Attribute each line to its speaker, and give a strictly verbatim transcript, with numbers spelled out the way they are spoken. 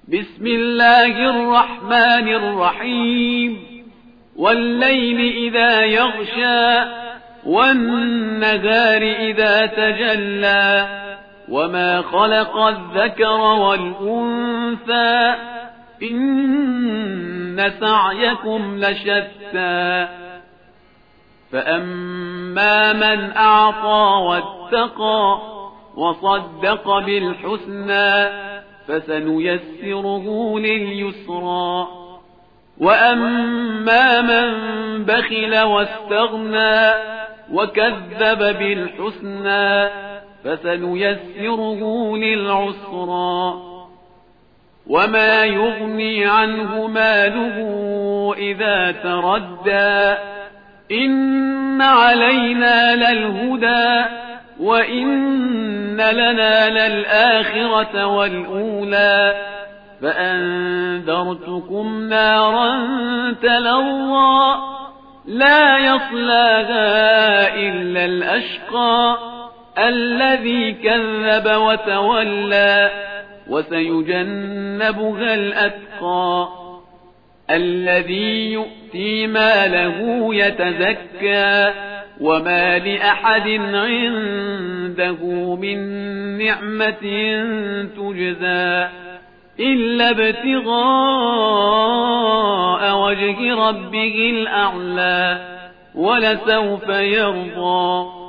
Speaker 1: بسم الله الرحمن الرحيم والليل إذا يغشى والنهار إذا تجلى وما خلق الذكر والأنثى إن سعيكم لشتى فأما من أعطى واتقى وصدق بالحسنى فسنيسره لليسرى وأما من بخل واستغنى وكذب بالحسنى فسنيسره للعسرى وما يغني عنه ماله إذا تردى إن علينا للهدى وإن لنا للآخرة والأولى فأنذرتكم نارا تلظى لا يصلاها إلا الأشقى الذي كذب وتولى وسيجنبها الأتقى الذي يؤتي ماله يتزكى وما لأحد عنده من نعمة تجزى إلا ابتغاء وجه ربه الأعلى ولسوف يرضى.